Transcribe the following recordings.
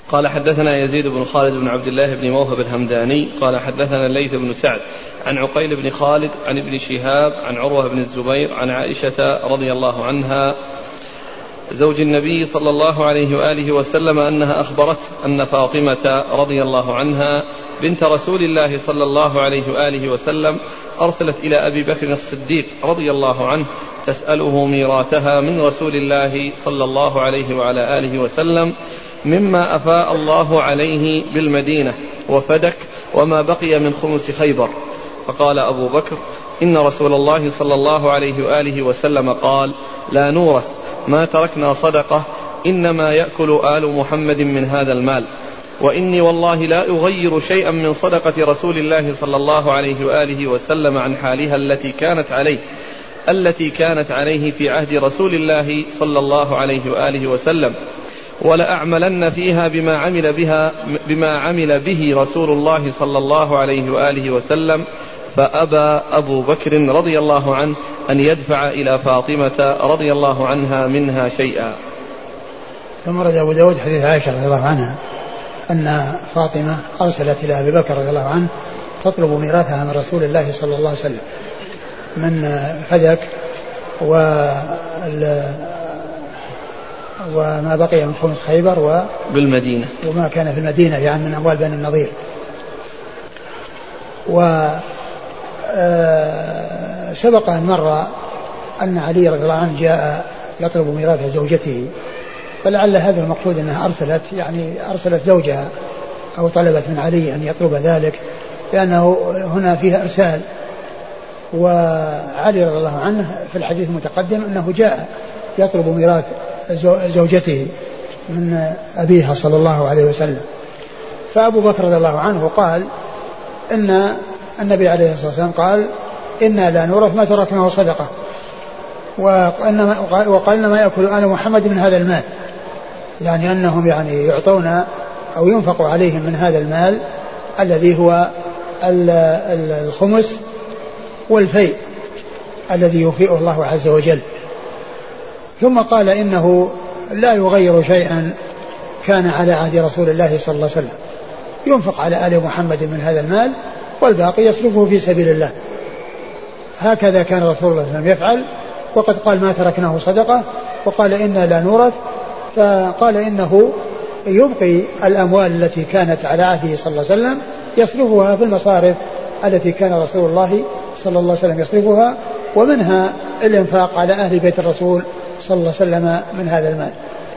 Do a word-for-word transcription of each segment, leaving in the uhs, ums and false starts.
قال حدثنا يزيد بن خالد بن عبد الله بن موهب الهمداني قال حدثنا الليث بن سعد عن عقيل بن خالد عن ابن شهاب عن عروة بن الزبير عن عائشة رضي الله عنها زوج النبي صلى الله عليه وآله وسلم أنها أخبرت أن فاطمة رضي الله عنها بنت رسول الله صلى الله عليه وآله وسلم أرسلت إلى أبي بكر الصديق رضي الله عنه تسأله ميراثها من رسول الله صلى الله عليه وعلى آله وسلم مما أفاء الله عليه بالمدينة وفدك وما بقي من خمس خيبر. فقال أبو بكر إن رسول الله صلى الله عليه وآله وسلم قال لا نورث ما تركنا صدقة إنما يأكل آل محمد من هذا المال وإني والله لا أغير شيئا من صدقة رسول الله صلى الله عليه وآله وسلم عن حالها التي كانت عليه التي كانت عليه في عهد رسول الله صلى الله عليه وآله وسلم ولأعملن فيها بما عمل بها بما عمل به رسول الله صلى الله عليه وآله وسلم. فأبى أبو بكر رضي الله عنه أن يدفع إلى فاطمة رضي الله عنها منها شيئا. ثم رد أبو داود حديث عائشة رضي الله عنها أن فاطمة أرسلت إلى أبي بكر رضي الله عنه تطلب ميراثها من رسول الله صلى الله عليه وسلم من فدك وما بقي من خمس خيبر و بالمدينة وما كان في المدينة يعني من أموال بني النضير. وسبق أن مر أن علي رضي الله عنه جاء يطلب ميراث زوجته فلعل هذا المقصود أنها أرسلت يعني أرسلت زوجها أو طلبت من علي أن يطلب ذلك لأنه هنا فيها إرسال. وعلي رضي الله عنه في الحديث المتقدم أنه جاء يطلب ميراث زوجته من أبيها صلى الله عليه وسلم. فأبو بكر رضي الله عنه قال إن النبي عليه الصلاة والسلام قال إنا لا نورث ما تركناه صدقة وقال ما يأكل آل محمد من هذا المال يعني أنهم يعني يعطون أو ينفق عليهم من هذا المال الذي هو الخمس والفيء الذي يفيئه الله عز وجل. ثم قال إنه لا يغير شيئا كان على عهد رسول الله صلى الله عليه وسلم ينفق على آل محمد من هذا المال والباقي يصرفه في سبيل الله. هكذا كان رسول الله صلى الله عليه وسلم يفعل. وقد قال ما تركناه صدقة وقال إنا لا نورث فقال إنه يبقي الأموال التي كانت على عهده صلى الله عليه وسلم يصرفها في المصارف التي كان رسول الله صلى الله عليه وسلم يصرفها ومنها الإنفاق على أهل بيت الرسول صلى الله عليه وسلم من هذا المال.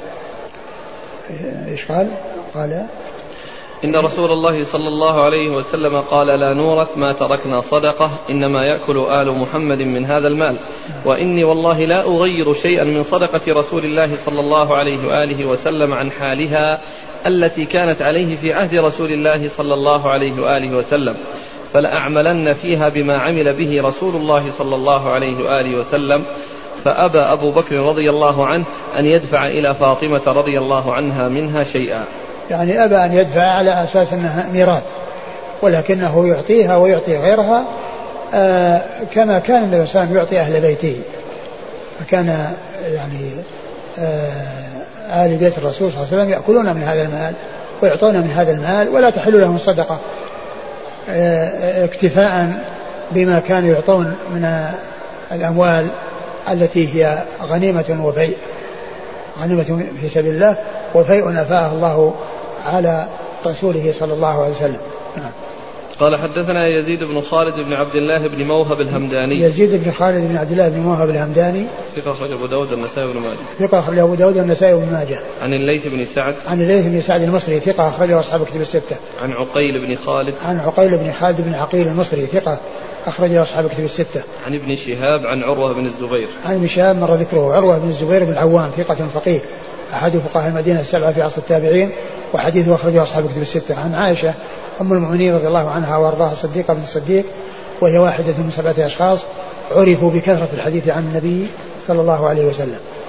إيش قال؟ قال إن رسول الله صلى الله عليه وسلم قال لا نورث ما تركنا صدقة إنما يأكل آل محمد من هذا المال وإني والله لا أغير شيئا من صدقة رسول الله صلى الله عليه وآله وسلم عن حالها التي كانت عليه في عهد رسول الله صلى الله عليه وآله وسلم فلأعملن فيها بما عمل به رسول الله صلى الله عليه وآله وسلم. فأبى أبو بكر رضي الله عنه أن يدفع إلى فاطمة رضي الله عنها منها شيئا يعني أبى أن يدفع على أساس أنها ميراث ولكنه يعطيها ويعطي غيرها آه كما كان النبي صلى الله عليه وسلم يعطي أهل بيته. فكان يعني آه آل بيت الرسول صلى الله عليه وسلم يأكلون من هذا المال ويعطون من هذا المال ولا تحل لهم الصدقة آه اكتفاء بما كانوا يعطون من الأموال التي هي غنيمة وفيء غنيمة في سبيل الله وفيء أفاءه الله على رسوله صلى الله عليه وسلم. نعم. قال حدثنا يزيد بن خالد بن عبد الله بن موهب الهمداني. يزيد بن خالد بن عبد الله بن موهب الهمداني ثقة أخرجه أبو داود والنسائي وابن ماجه. ثقة أخرجه أبو داود والنسائي وابن ماجه. عن الليث بن سعد. عن الليث بن سعد المصري ثقة أخرجه أصحاب كتب الستة. عن عقيل بن خالد. عن عقيل بن خالد بن عقيل المصري ثقة أخرجه أصحاب كتب الستة. عن ابن شهاب عن عروة بن الزبير. عن ابن شهاب مر ذكره عروة بن الزبير بن العوام ثقة فقيه أحد فقهاء المدينة السبعة في عصر التابعين وحديثه أخرجه أصحاب كتب الستة. عن عائشة أم المؤمنين رضي الله عنها وأرضاها الصديقة بن الصديق وهي واحدة من سبعة أشخاص عرفوا بكثرة الحديث عن النبي صلى الله عليه وسلم.